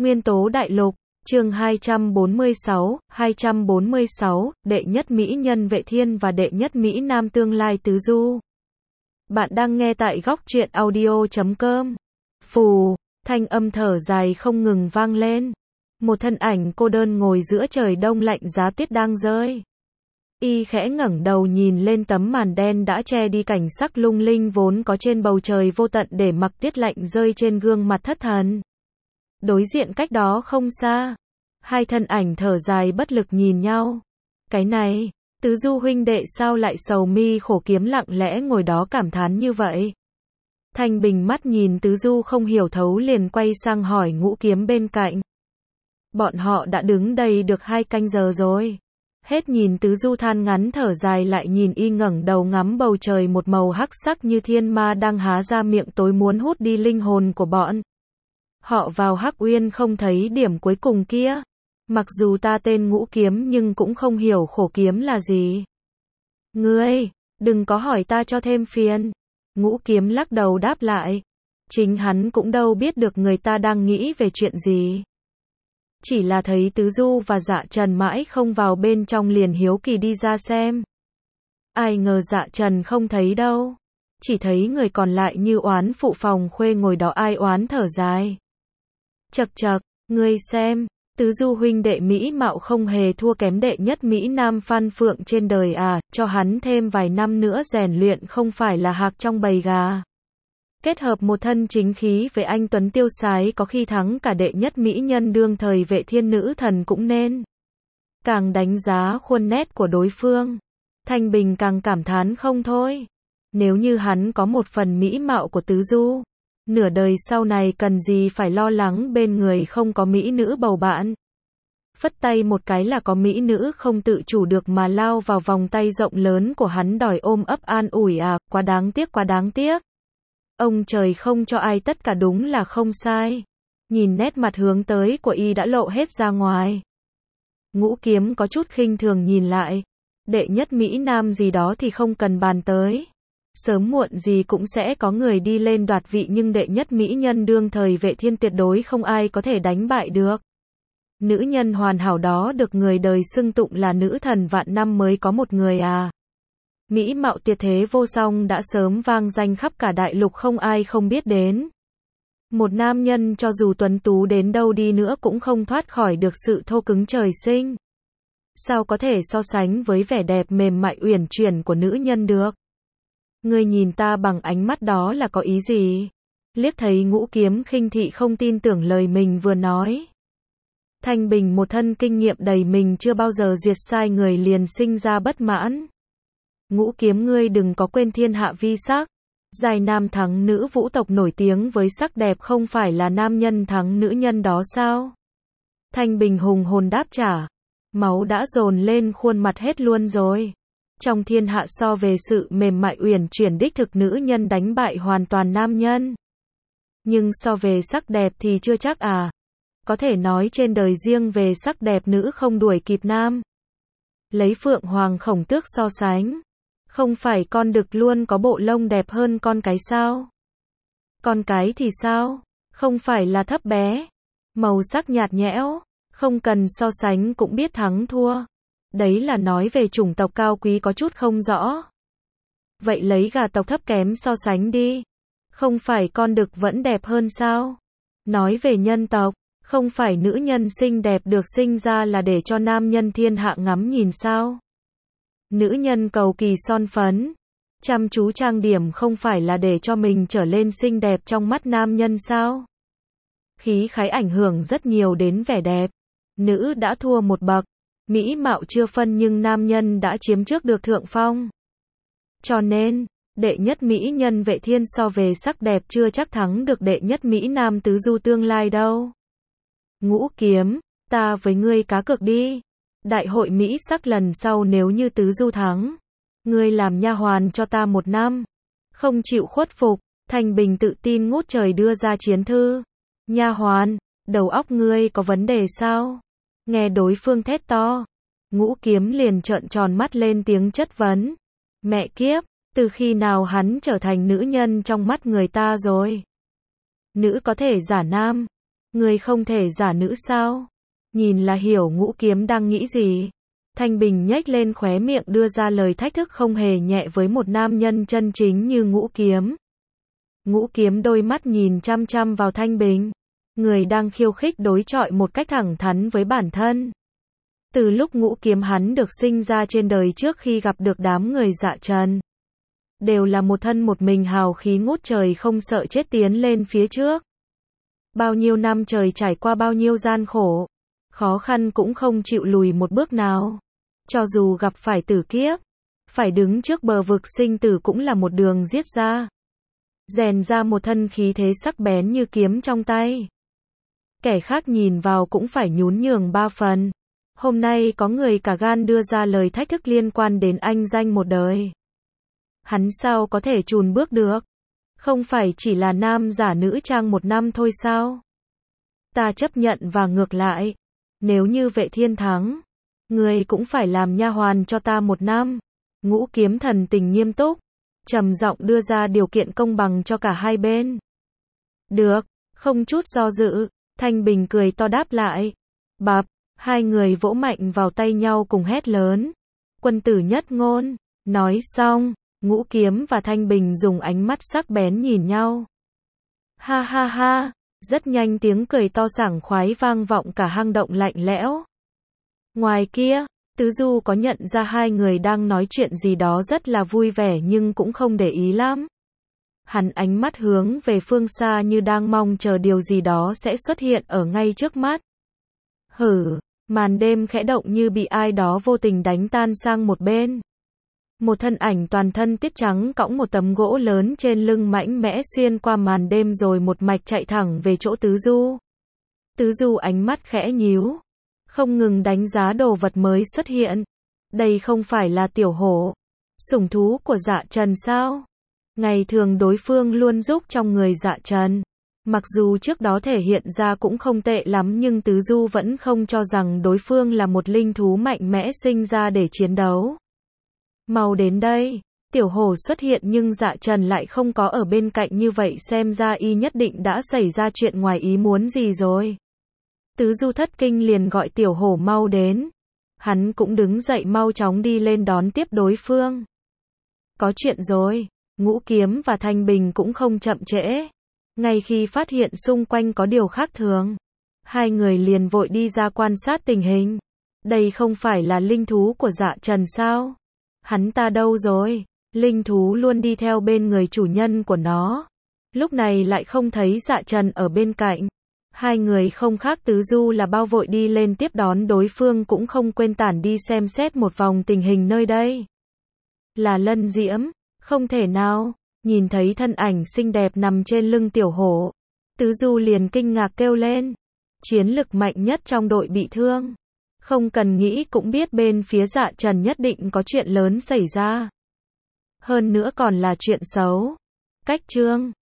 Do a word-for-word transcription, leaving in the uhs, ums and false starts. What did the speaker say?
Nguyên tố đại lục, chương hai trăm bốn mươi sáu, hai trăm bốn mươi sáu, đệ nhất mỹ nhân Vệ Thiên và đệ nhất mỹ nam tương lai Tứ Du. Bạn đang nghe tại góc truyện audio chấm com. Phù, thanh âm thở dài không ngừng vang lên. Một thân ảnh cô đơn ngồi giữa trời đông lạnh giá tuyết đang rơi. Y khẽ ngẩng đầu nhìn lên tấm màn đen đã che đi cảnh sắc lung linh vốn có trên bầu trời vô tận để mặc tiết lạnh rơi trên gương mặt thất thần. Đối diện cách đó không xa, hai thân ảnh thở dài bất lực nhìn nhau. Cái này, Tứ Du huynh đệ sao lại sầu mi khổ kiếm lặng lẽ ngồi đó cảm thán như vậy? Thanh Bình mắt nhìn Tứ Du không hiểu thấu liền quay sang hỏi Ngũ Kiếm bên cạnh. Bọn họ đã đứng đây được hai canh giờ rồi. Hết nhìn Tứ Du than ngắn thở dài lại nhìn y ngẩng đầu ngắm bầu trời một màu hắc sắc như thiên ma đang há ra miệng tối muốn hút đi linh hồn của bọn họ vào Hắc Uyên không thấy điểm cuối cùng kia. Mặc dù ta tên Ngũ Kiếm nhưng cũng không hiểu khổ kiếm là gì. Ngươi, đừng có hỏi ta cho thêm phiền. Ngũ Kiếm lắc đầu đáp lại. Chính hắn cũng đâu biết được người ta đang nghĩ về chuyện gì. Chỉ là thấy Tứ Du và Dạ Trần mãi không vào bên trong liền hiếu kỳ đi ra xem. Ai ngờ Dạ Trần không thấy đâu. Chỉ thấy người còn lại như oán phụ phòng khuê ngồi đó ai oán thở dài. Chậc chậc, ngươi xem, Tứ Du huynh đệ mỹ mạo không hề thua kém đệ nhất mỹ nam Phan Phượng trên đời à, cho hắn thêm vài năm nữa rèn luyện không phải là hạc trong bầy gà. Kết hợp một thân chính khí với anh tuấn tiêu sái có khi thắng cả đệ nhất mỹ nhân đương thời Vệ Thiên nữ thần cũng nên. Càng đánh giá khuôn nét của đối phương, Thanh Bình càng cảm thán không thôi. Nếu như hắn có một phần mỹ mạo của Tứ Du, nửa đời sau này cần gì phải lo lắng bên người không có mỹ nữ bầu bạn. Phất tay một cái là có mỹ nữ không tự chủ được mà lao vào vòng tay rộng lớn của hắn đòi ôm ấp an ủi à, quá đáng tiếc quá đáng tiếc. Ông trời không cho ai tất cả đúng là không sai. Nhìn nét mặt hướng tới của y đã lộ hết ra ngoài. Ngũ Kiếm có chút khinh thường nhìn lại. Đệ nhất mỹ nam gì đó thì không cần bàn tới. Sớm muộn gì cũng sẽ có người đi lên đoạt vị nhưng đệ nhất mỹ nhân đương thời Vệ Thiên tuyệt đối không ai có thể đánh bại được. Nữ nhân hoàn hảo đó được người đời xưng tụng là nữ thần vạn năm mới có một người à. Mỹ mạo tuyệt thế vô song đã sớm vang danh khắp cả đại lục không ai không biết đến. Một nam nhân cho dù tuấn tú đến đâu đi nữa cũng không thoát khỏi được sự thô cứng trời sinh. Sao có thể so sánh với vẻ đẹp mềm mại uyển chuyển của nữ nhân được? Ngươi nhìn ta bằng ánh mắt đó là có ý gì? Liếc thấy Ngũ Kiếm khinh thị không tin tưởng lời mình vừa nói. Thanh Bình một thân kinh nghiệm đầy mình chưa bao giờ duyệt sai người liền sinh ra bất mãn. Ngũ Kiếm ngươi đừng có quên thiên hạ vi sắc. Giai nam thắng nữ vũ tộc nổi tiếng với sắc đẹp không phải là nam nhân thắng nữ nhân đó sao? Thanh Bình hùng hồn đáp trả. Máu đã dồn lên khuôn mặt hết luôn rồi. Trong thiên hạ so về sự mềm mại uyển chuyển đích thực nữ nhân đánh bại hoàn toàn nam nhân. Nhưng so về sắc đẹp thì chưa chắc à. Có thể nói trên đời riêng về sắc đẹp nữ không đuổi kịp nam. Lấy Phượng Hoàng Khổng Tước so sánh. Không phải con đực luôn có bộ lông đẹp hơn con cái sao? Con cái thì sao? Không phải là thấp bé. Màu sắc nhạt nhẽo. Không cần so sánh cũng biết thắng thua. Đấy là nói về chủng tộc cao quý có chút không rõ. Vậy lấy gà tộc thấp kém so sánh đi. Không phải con đực vẫn đẹp hơn sao? Nói về nhân tộc, không phải nữ nhân xinh đẹp được sinh ra là để cho nam nhân thiên hạ ngắm nhìn sao? Nữ nhân cầu kỳ son phấn, chăm chú trang điểm không phải là để cho mình trở lên xinh đẹp trong mắt nam nhân sao? Khí khái ảnh hưởng rất nhiều đến vẻ đẹp. Nữ đã thua một bậc. Mỹ mạo chưa phân nhưng nam nhân đã chiếm trước được thượng phong. Cho nên, đệ nhất mỹ nhân Vệ Thiên so về sắc đẹp chưa chắc thắng được đệ nhất mỹ nam Tứ Du tương lai đâu. Ngũ Kiếm, ta với ngươi cá cược đi. Đại hội Mỹ sắc lần sau nếu như Tứ Du thắng, ngươi làm nha hoàn cho ta một năm. Không chịu khuất phục, Thanh Bình tự tin ngút trời đưa ra chiến thư. Nha hoàn, đầu óc ngươi có vấn đề sao? Nghe đối phương thét to, Ngũ Kiếm liền trợn tròn mắt lên tiếng chất vấn. Mẹ kiếp, từ khi nào hắn trở thành nữ nhân trong mắt người ta rồi? Nữ có thể giả nam, Ngươi không thể giả nữ sao? Nhìn là hiểu Ngũ Kiếm đang nghĩ gì. Thanh Bình nhếch lên khóe miệng đưa ra lời thách thức không hề nhẹ với một nam nhân chân chính như Ngũ Kiếm. Ngũ Kiếm đôi mắt nhìn chăm chăm vào Thanh Bình. Người đang khiêu khích đối chọi một cách thẳng thắn với bản thân. Từ lúc Ngũ Kiếm hắn được sinh ra trên đời trước khi gặp được đám người Dạ Trần. Đều là một thân một mình hào khí ngút trời không sợ chết tiến lên phía trước. Bao nhiêu năm trời trải qua bao nhiêu gian khổ. Khó khăn cũng không chịu lùi một bước nào. Cho dù gặp phải tử kiếp. Phải đứng trước bờ vực sinh tử cũng là một đường giết ra. Rèn ra một thân khí thế sắc bén như kiếm trong tay. Kẻ khác nhìn vào cũng phải nhún nhường ba phần. Hôm nay có người cả gan đưa ra lời thách thức liên quan đến anh danh một đời. Hắn sao có thể chùn bước được? Không phải chỉ là nam giả nữ trang một năm thôi sao? Ta chấp nhận và ngược lại. Nếu như Vệ Thiên thắng, người cũng phải làm nha hoàn cho ta một năm. Ngũ Kiếm thần tình nghiêm túc, trầm giọng đưa ra điều kiện công bằng cho cả hai bên. Được, không chút do dự, Thanh Bình cười to đáp lại. Bập, hai người vỗ mạnh vào tay nhau cùng hét lớn. Quân tử nhất ngôn. Nói xong, Ngũ Kiếm và Thanh Bình dùng ánh mắt sắc bén nhìn nhau. Ha ha ha, rất nhanh tiếng cười to sảng khoái vang vọng cả hang động lạnh lẽo. Ngoài kia, Tứ Du có nhận ra hai người đang nói chuyện gì đó rất là vui vẻ nhưng cũng không để ý lắm. Hắn ánh mắt hướng về phương xa như đang mong chờ điều gì đó sẽ xuất hiện ở ngay trước mắt. Hử, màn đêm khẽ động như bị ai đó vô tình đánh tan sang một bên. Một thân ảnh toàn thân tiết trắng cõng một tấm gỗ lớn trên lưng mạnh mẽ xuyên qua màn đêm rồi một mạch chạy thẳng về chỗ Tứ Du. Tứ Du ánh mắt khẽ nhíu, không ngừng đánh giá đồ vật mới xuất hiện. Đây không phải là tiểu hổ, sủng thú của Dạ Trần sao? Ngày thường đối phương luôn giúp trong người Dạ Trần. Mặc dù trước đó thể hiện ra cũng không tệ lắm nhưng Tứ Du vẫn không cho rằng đối phương là một linh thú mạnh mẽ sinh ra để chiến đấu. Mau đến đây, tiểu hổ xuất hiện nhưng Dạ Trần lại không có ở bên cạnh như vậy xem ra y nhất định đã xảy ra chuyện ngoài ý muốn gì rồi. Tứ Du thất kinh liền gọi tiểu hổ mau đến. Hắn cũng đứng dậy mau chóng đi lên đón tiếp đối phương. Có chuyện rồi, Ngũ Kiếm và Thanh Bình cũng không chậm trễ. Ngay khi phát hiện xung quanh có điều khác thường, hai người liền vội đi ra quan sát tình hình. Đây không phải là linh thú của Dạ Trần sao? Hắn ta đâu rồi? Linh thú luôn đi theo bên người chủ nhân của nó. Lúc này lại không thấy Dạ Trần ở bên cạnh. Hai người không khác Tứ Du là bao vội đi lên tiếp đón đối phương cũng không quên tản đi xem xét một vòng tình hình nơi đây. Là Lân Diễm, không thể nào, nhìn thấy thân ảnh xinh đẹp nằm trên lưng tiểu hổ. Tứ Du liền kinh ngạc kêu lên. Chiến lực mạnh nhất trong đội bị thương. Không cần nghĩ cũng biết bên phía Dạ Trần nhất định có chuyện lớn xảy ra. Hơn nữa còn là chuyện xấu. Cách chương